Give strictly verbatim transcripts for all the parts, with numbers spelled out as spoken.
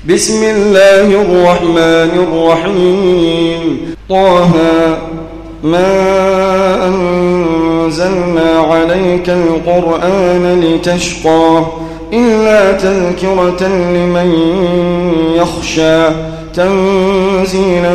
بسم الله الرحمن الرحيم. طه ما أنزلنا عليك القرآن لتشقى إلا تذكرة لمن يخشى تنزيلا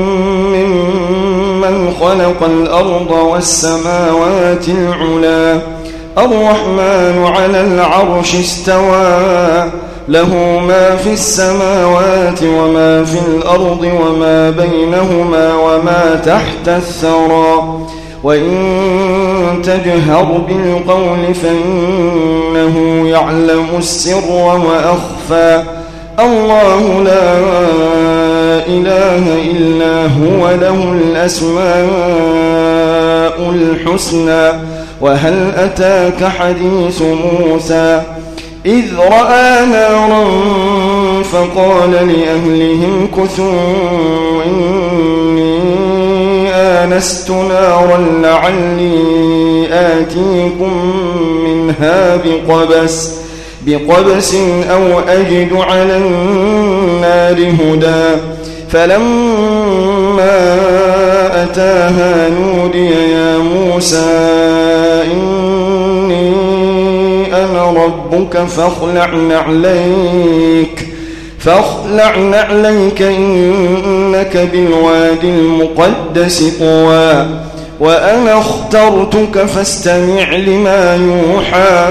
ممن خلق الأرض والسماوات العلى الرحمن على العرش استوى له ما في السماوات وما في الأرض وما بينهما وما تحت الثرى وإن تجهر بالقول فإنه يعلم السر وأخفى الله لا إله إلا هو له الأسماء الحسنى وهل أتاك حديث موسى إذ رأى نارا فقال لأهلهم كثوا إني آنست نارا لعلي آتيكم منها بقبس بقبس أو أجد على النار هدى فلما أتاها نودي يا موسى إني أنا ربك فاخلع نعليك فاخلع نعليك إنك بالوادي المقدس طوى وأنا اخترتك فاستمع لما يوحى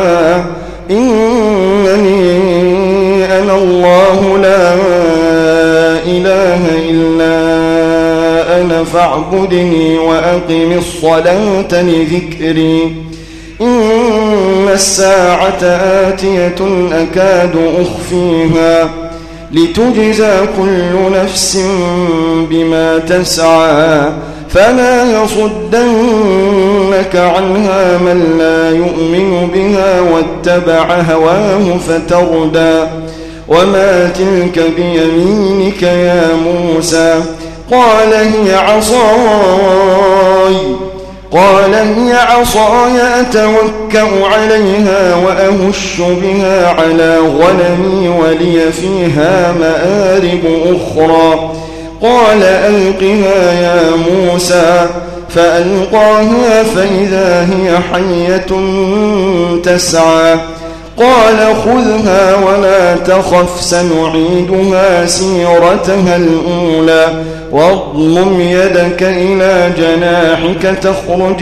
إنني أنا الله لا إله إلا أنا فاعبدني وأقم الصلاة لذكري إن الساعة آتية أكاد أخفيها لتجزى كل نفس بما تسعى فلا يصدنك عنها من لا يؤمن بها واتبع هواه فتردى وما تلك بيمينك يا موسى قال هي عصاي قال هي عصاي أتوكأ عليها وأهش بها على غنمي ولي فيها مآرب أخرى قال ألقها يا موسى فألقاها فإذا هي حية تسعى قال خذها ولا تخف سنعيدها سيرتها الأولى واضمم يدك إلى جناحك تخرج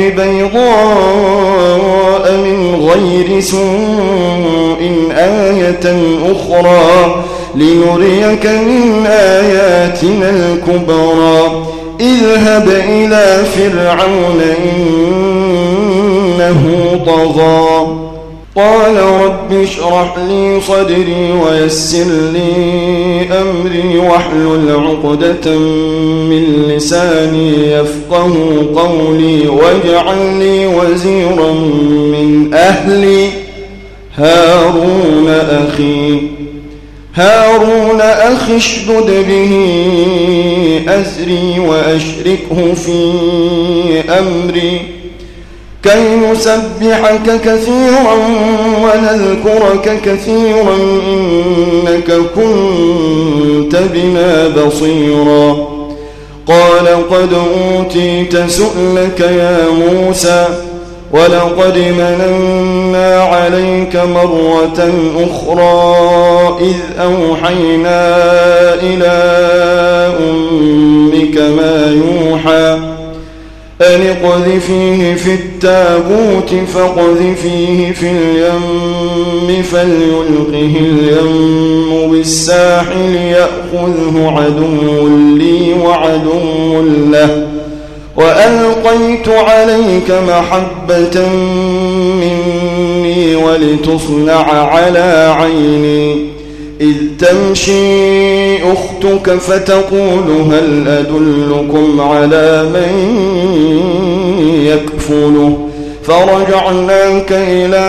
بيضاء من غير سوء آية أخرى لنريك من آياتنا الكبرى اذهب إلى فرعون إنه طغى قال رب اشرح لي صدري ويسر لي أمري واحلل عقدة من لساني يفقه قولي واجعل لي وزيرا من أهلي هارون أخي هارون أخي اشدد به أزري وأشركه في أمري كي نسبحك كثيرا ونذكرك كثيرا إنك كنت بنا بصيرا قال قد أوتيت سؤلك يا موسى ولقد مننا عليك مرة أخرى إذ أوحينا إلى أمك ما يوحى أن اقذفيه في التابوت فاقذفيه في اليم فليلقه اليم بالساحل يأخذه عدو لي وعدو له وألقيت عليك محبة مني ولتصنع على عيني إذ تمشي أختك فتقول هل أدلكم على من يكفله فرجعناك إلى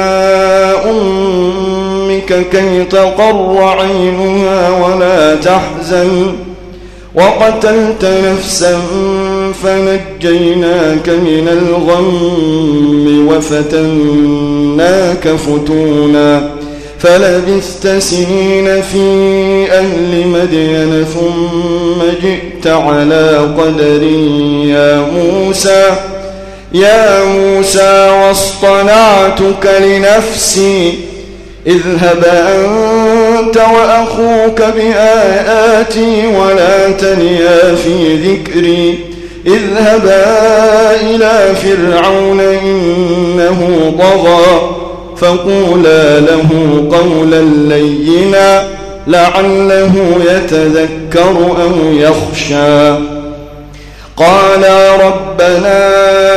أمك كي تقر عينها ولا تحزن وقتلت نفسا فنجيناك من الغم وفتناك فتونا فلبثت سنين في أهل مدين ثم جئت على قدر يا موسى يا موسى واصطنعتك لنفسي اذهب أنت وأخوك بآياتي ولا تنيا في ذكري اذهبا إلى فرعون إنه طغى فقولا له قولا لينا لعله يتذكر أو يخشى قالا ربنا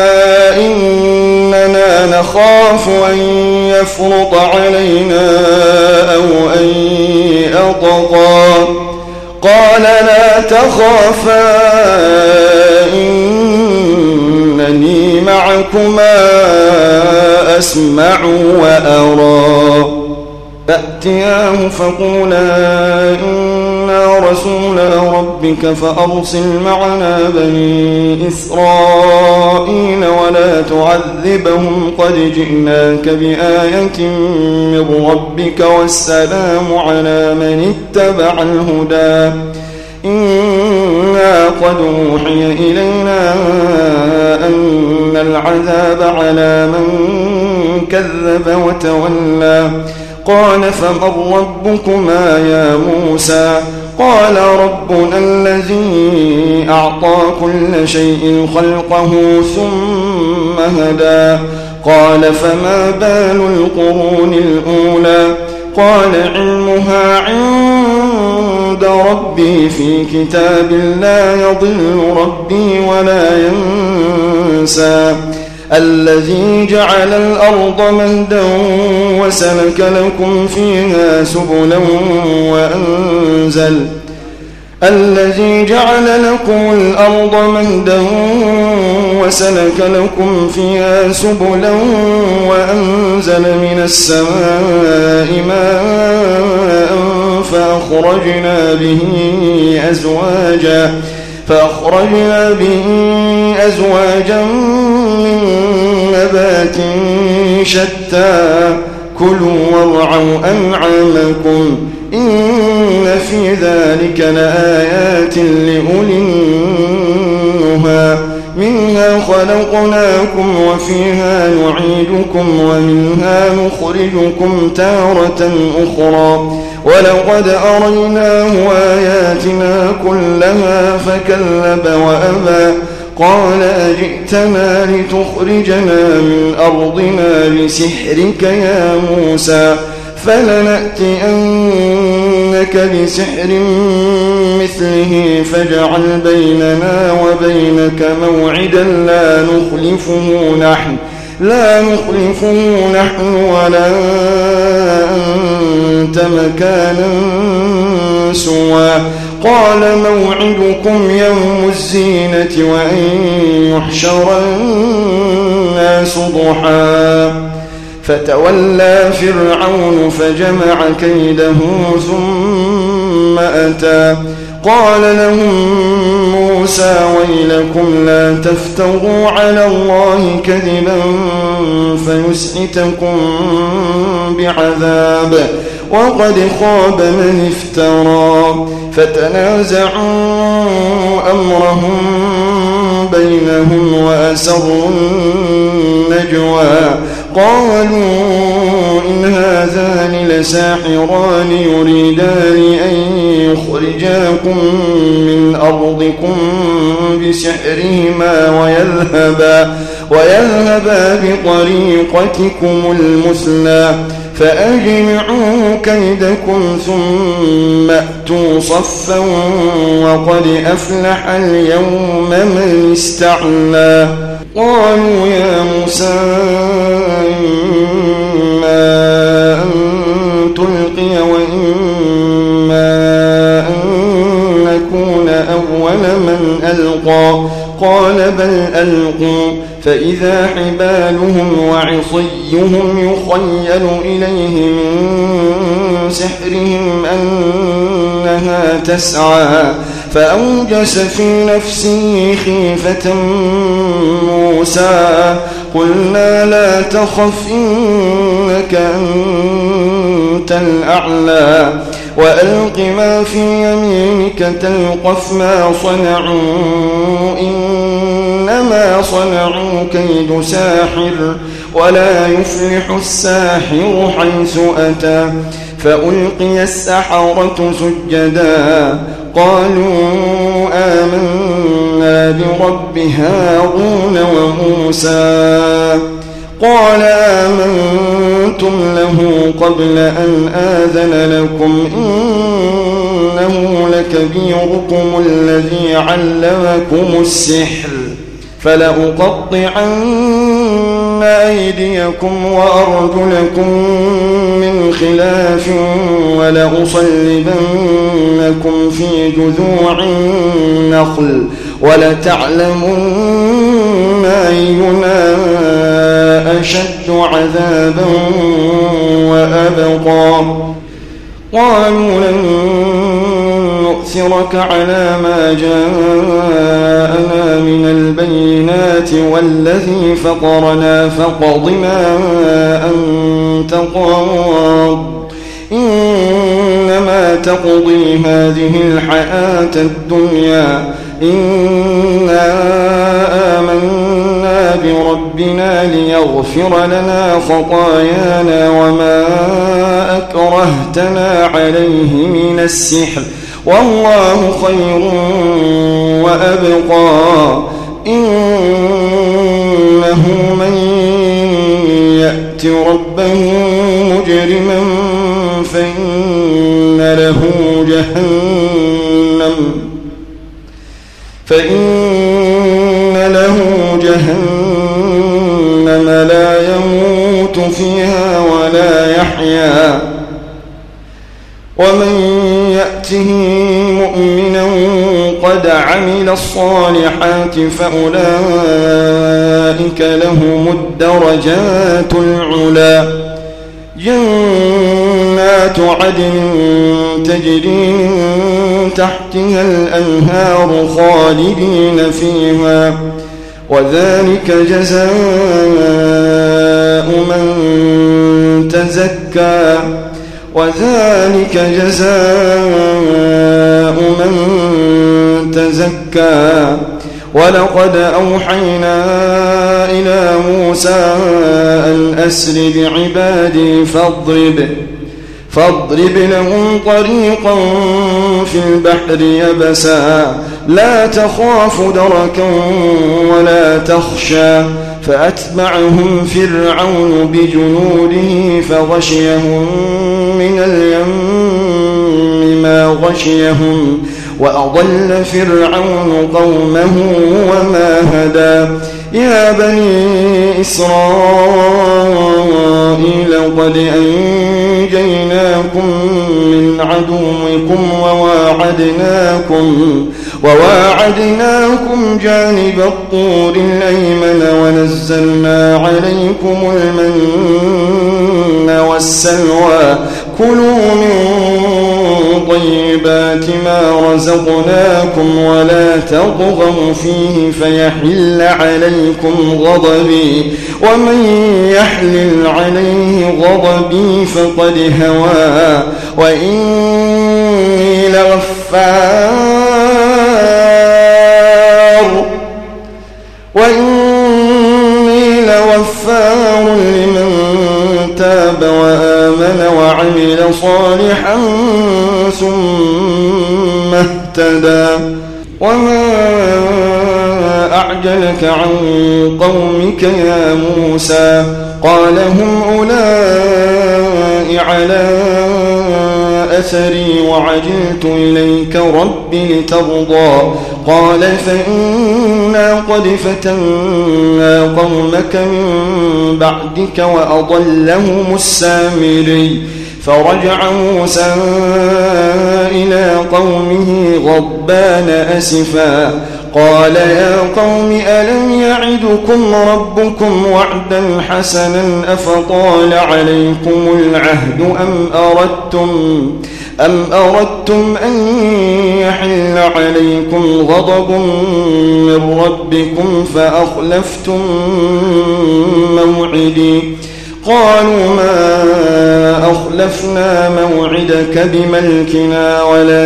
إننا نخاف أن يفرط علينا أو أن يطغى قال لا تخافا إنني معكما أسمع وأرى فأتياه فقولا إنا رسول ربك فأرسل معنا بني إسرائيل ولا تعذبهم قد جئناك بآية من ربك والسلام على من اتبع الهدى إنا قد أوحي إلينا أن العذاب على من كذب وتولى قال فمن ربكما يا موسى قال ربنا الذي أعطى كل شيء خلقه ثم هدى قال فما بال القرون الأولى قال علمها عند ربي في كتاب لا يضل ربي ولا ينسى الذي جعل الأرض مهدا وسلك لكم فيها سبلا وأنزل الذي جعل لكم الأرض مهدا وسلك لكم فيها سبلا وأنزل من السماء ماء فأخرجنا به أزواجا فأخرجنا به أزواجا من نبات شتى كلوا وارعوا أنعامكم إن في ذلك لآيات لأولي النهى منها خلقناكم وفيها نعيدكم ومنها نخرجكم تارة أخرى ولقد أريناه آياتنا كلها فكذب وأبى قال أجئتنا لتخرجنا من أرضنا بسحرك يا موسى فلنأتينك بسحر مثله فاجعل بيننا وبينك موعدا لا نخلفه نحن لا نخلفه نحن ولا أنت مكانا سوى قال موعدكم يوم الزينة وأن يحشر الناس ضحى فتولى فرعون فجمع كيده ثم أتى قال لهم موسى ويلكم لا تفتروا على الله كذبا فيسحتكم بعذاب وقد خاب من افترى فتنازعوا أمرهم بينهم وأسروا النجوى قالوا إن هذان لساحران يريدان أن يخرجاكم من أرضكم بسحرهما ويذهبا, ويذهبا بطريقتكم المثلى فأجمعوا كيدكم ثم أتوا صفا وقد أفلح اليوم من استعلى قالوا يا موسى إما أن تلقي وإما أن نكون أول من ألقى قال بل ألقوا فإذا حبالهم وعصيهم يخيل إليه من سحرهم أنها تسعى فأوجس في نفسه خيفة موسى قلنا لا تخف إنك أنت الأعلى وألق ما في يمينك تلقف ما صنعوا إنما صنعوا كيد ساحر ولا يفلح الساحر حيث أتى فألقي السحرة سجدا قالوا آمنا برب هارون وموسى قال آمنتم له قبل أن آذن لكم إنه لكبيركم الذي علمكم السحر فلأقطعن أيديكم وأرجلكم من خلاف ولأصلبنكم في جذوع النخل ولتعلمن أينا أشد عذابا وأبقى قالوا لن نؤثرك على ما جاءنا من البينات والذي فطرنا فاقض ما أنت قاض إنما تقضي هذه الحياة الدنيا إنا آمنا بربنا ليغفر لنا خطايانا وما أكرهتنا عليه من السحر والله خير وأبقى إنه من يأت ربه مجرما فإن له جهنم فإن له جهنم لا يموت فيها ولا يحيا ومن يأته مؤمنا قد عمل الصالحات فأولئك لهم الدرجات العلى جنات عدن تجري من تحتها الأنهار خالدين فيها وذلك جزاء من تزكى وذلك جزاء من تزكى ولقد أوحينا إلى موسى أن أسر بعبادي فاضرب فاضرب لهم طريقا في البحر يبسا لا تخاف دركا ولا تخشى فأتبعهم فرعون بجنوده فغشيهم من اليم ما غشيهم وأضل فرعون قومه وما هدى يا بني إسرائيل قد أنجيناكم من عدوكم وواعدناكم وواعدناكم جانب الطور الأيمن ونزلنا عليكم المن والسلوى كلوا من طيبات ما رزقناكم ولا تطغوا فيه فيحل عليكم غضبي ومن يحلل عليه غضبي فقد هوى وإني لغفار وإني لغفار لمن تاب وآمن وعمل صالحا ثم اهتدى وما أعجلك عن قومك يا موسى قال هم أولئك على أثري وعجلت إليك رب لترضى قال فإنا قد فتنا قومك من بعدك وأضلهم السامري فرجع موسى إلى قومه غضبان أسفا قال يا قوم ألم يعدكم ربكم وعدا حسنا أفطال عليكم العهد أم أردتم أم أردتم أن يحل عليكم غضب من ربكم فأخلفتم موعدي قالوا ما أخلفنا موعدك بملكنا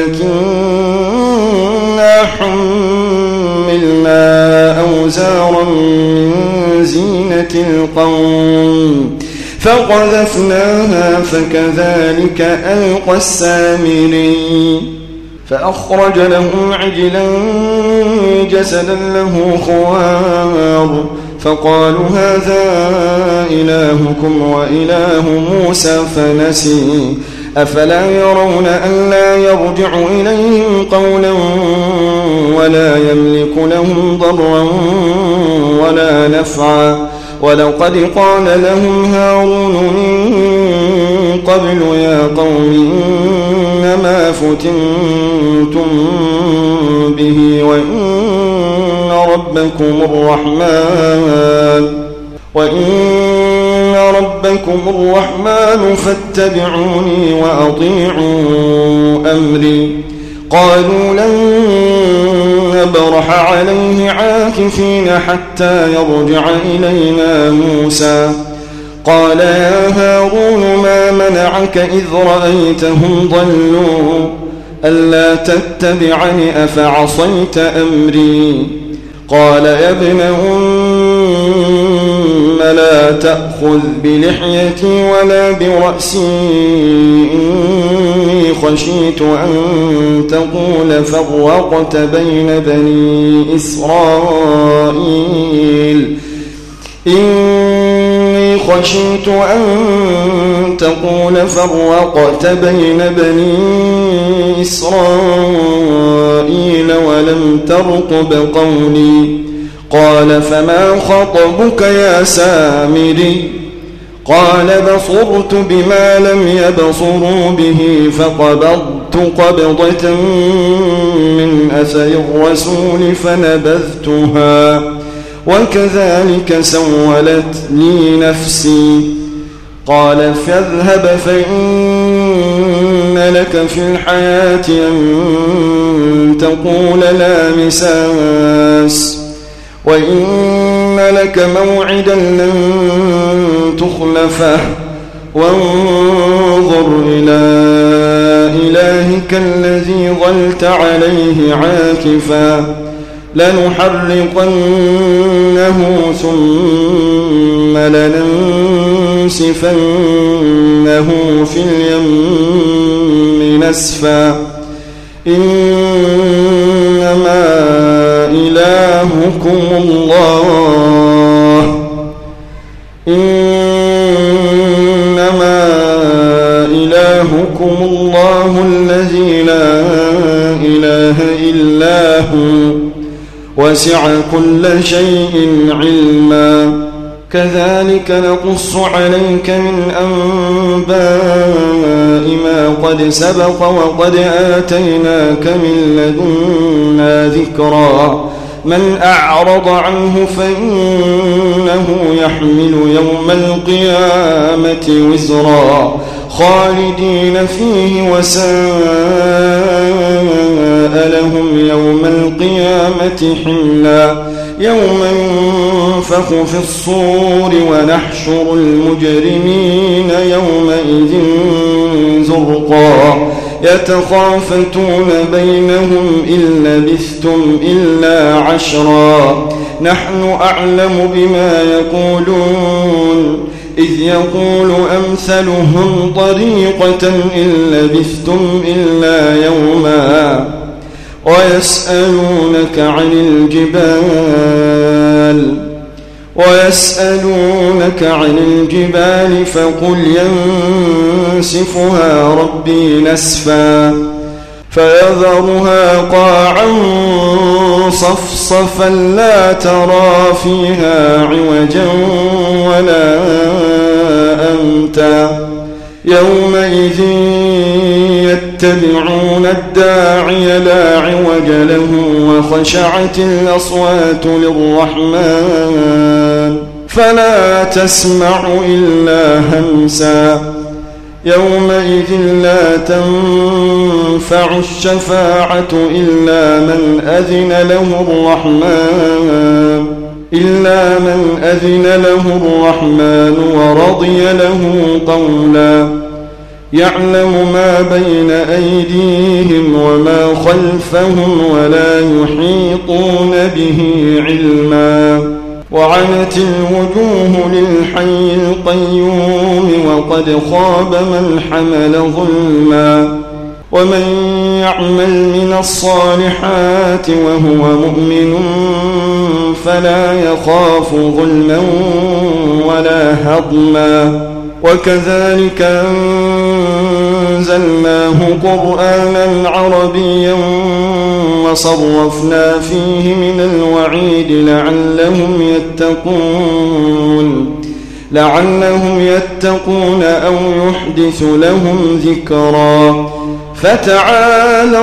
ولكننا حملنا أوزارا من زينة القوم فقذفناها فكذلك ألقى السامري فأخرج لهم عجلا جسدا له خوار فقالوا هذا إلهكم وإله موسى فنسي أفلا يرون ألا يرجع إليهم قولا ولا يملك لهم ضرا ولا نفعا ولقد قال لهم هارون من قبل يا قوم إنما فتنتم به وإن ربكم الرحمن وإن ربكم الرحمن فاتبعوني وأطيعوا أمري قالوا لن نبرح عليه عاكفين حتى يرجع إلينا موسى قال يا هارون ما منعك إذ رأيتهم ضلوا ألا تتبعني أفعصيت أمري قال يا ابن أم لا تأخذ بلحيتي ولا برأسي إني خشيت أن تقول فرقت بين بني إسرائيل إني خشيت أن تقول فرقت بين بني إسرائيل ولم ترقب قولي قال فما خطبك يا سامري قال بصرت بما لم يبصروا به فقبضت قبضة من أثر الرسول فنبذتها وكذلك سولت لي نفسي قال فاذهب فإن لك في الحياة أن تقول لا مساس وإن لك موعدا لن تخلفه وانظر إلى إلهك الذي ظلت عليه عاكفا لنحرقنه ثم لننسفنه في اليم نسفا إنما إلهكم الله إنما إلهكم الله الذي لا إله إلا هو وسع كل شيء علما كذلك نقص عليك من أنباء ما قد سبق وقد آتيناك من لدنا ذكرا من أعرض عنه فإنه يحمل يوم القيامة وزرا خالدين فيه وساء لهم يوم القيامة حملا يوم ينفخ في الصور ونحشر المجرمين يومئذ زرقا يتخافتون بينهم إن لبثتم إلا عشرا نحن أعلم بما يقولون إذ يقول أمثلهم طريقة إن لبثتم إلا يوما ويسألونك عن الجبال ويسألونك عن الجبال فقل ينسفها ربي نسفا فيذرها قاعا صفصفا لا ترى فيها عوجا ولا أمتا يومئذ يتبعون الداعي لا عوج له وخشعت الأصوات للرحمن فلا تسمع إلا همسا يومئذ لا تنفع الشفاعة إلا من أذن له الرحمن إلا من أذن له الرحمن ورضي له قولا يعلم ما بين أيديهم وما خلفهم ولا يحيطون به علما وعنت الوجوه للحي القيوم وقد خاب من حمل ظلما ومن يعمل من الصالحات وهو مؤمن فلا يخاف ظلما ولا هضما وكذلك أنزلناه قرآنا عربيا وصرفنا فيه من الوعيد لعلهم يتقون لعلهم يتقون أو يحدث لهم ذكرا فتعالى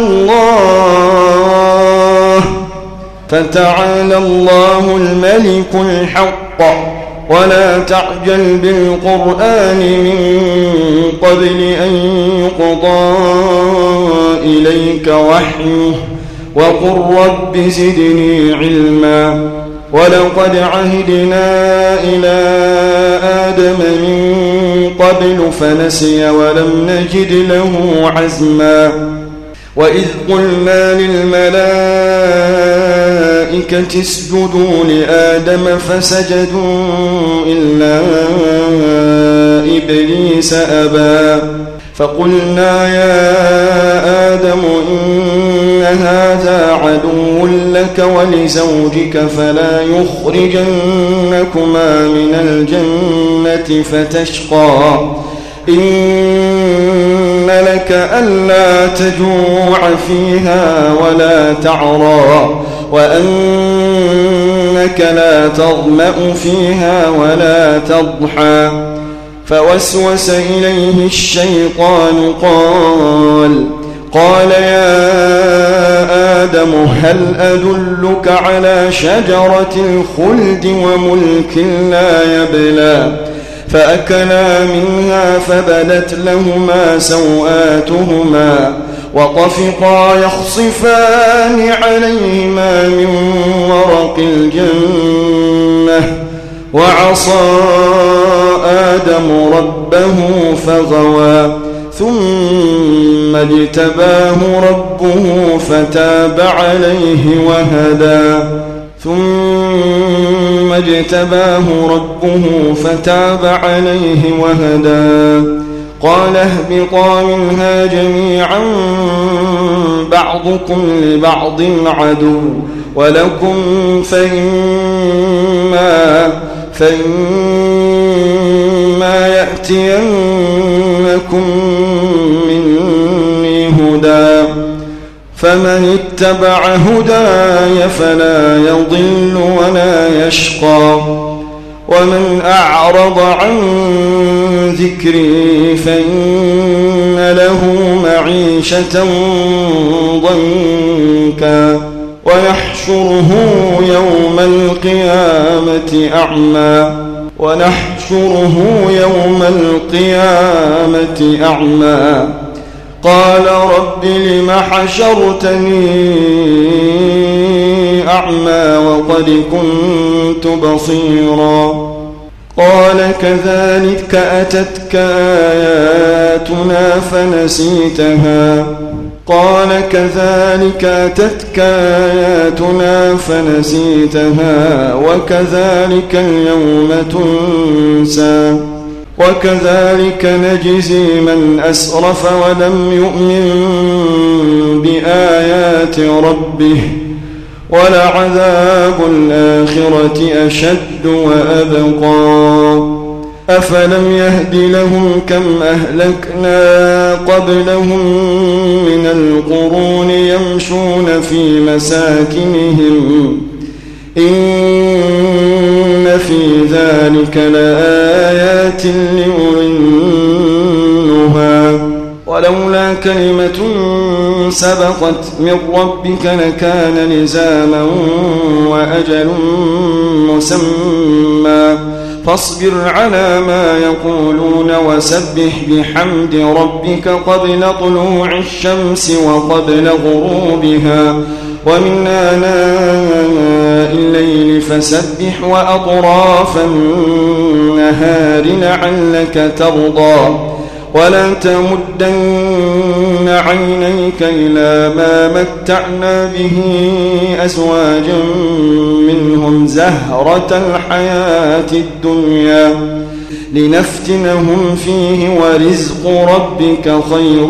الله فتعالى الله الملك الحق ولا تعجل بالقرآن من قبل أن يقضى إليك وحيه وقل رب زدني علما ولقد عهدنا إلى آدم من قبل فنسي ولم نجد له عزما وإذ قلنا للملائكة اسجدوا لآدم فسجدوا إلا إبليس أبى فقلنا يا آدم إن هذا عدو لك ولزوجك فلا يخرجنكما من الجنة فتشقى إن لك ألا تجوع فيها ولا تعرى وأنك لا تظمأ فيها ولا تضحى فوسوس إليه الشيطان قال قال يا آدم هل أدلك على شجرة الخلد وملك لا يبلى فأكلا منها فبدت لهما سوآتهما وطفقا يخصفان عليهما من ورق الجنة وعصى آدم ربه فغوى ثم اجتباه ربه فتاب عليه وهدى ثم اجتباه ربه فتاب عليه وهدى قال اهبطا منها جميعا بعضكم لبعض عدو ولكم فإما فإما يأتينكم مني هدى فمن اتبع هداي فلا يضل ولا يشقى ومن أعرض عن ذكري فإن له معيشة ضنكا ونحشره يوم القيامة أعمى ونحشره يوم القيامة أعمى قال رب لم حشرتني أعمى وقد كنت بصيرا قال كذلك أتتك آياتنا فنسيتها قال كذلك أتتك آياتنا فنسيتها وكذلك اليوم تنسى وكذلك نجزي من أسرف ولم يؤمن بآيات ربه ولعذاب الآخرة أشد وأبقى أفلم يهد لهم كم أهلكنا قبلهم من القرون يمشون في مساكنهم إن في ذلك لآيات لأولي النهى ولولا كلمة سبقت من ربك لكان لزاما وأجل مسمى فاصبر على ما يقولون وسبح بحمد ربك قبل طلوع الشمس وقبل غروبها ومن آناء الليل فسبح وأطراف النهار لعلك ترضى ولا تمدن عينيك إلى ما متعنا به أزواجا منهم زهرة الحياة الدنيا لنفتنهم فيه ورزق ربك خير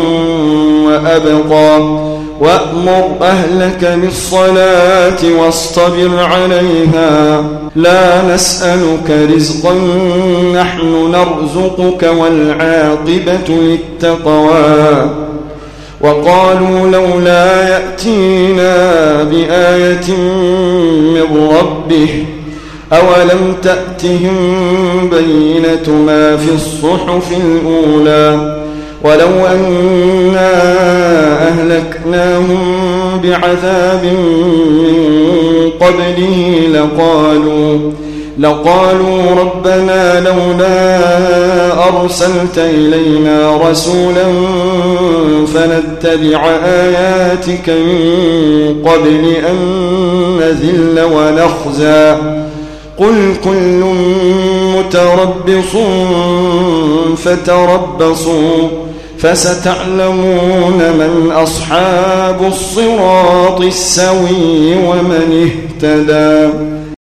وأبقى وأمر أهلك بالصلاة واصطبر عليها لا نسألك رزقا نحن نرزقك والعاقبة للتقوى وقالوا لولا يأتينا بآية من ربه أولم تأتهم بينة ما في الصحف الأولى ولو أنا أهلكناهم بعذاب من قبله لقالوا لقالوا ربنا لولا أرسلت إلينا رسولا فنتبع آياتك من قبل أن نذل ونخزى قل كل متربص فتربصوا فستعلمون من أصحاب الصراط السوي ومن اهتدى.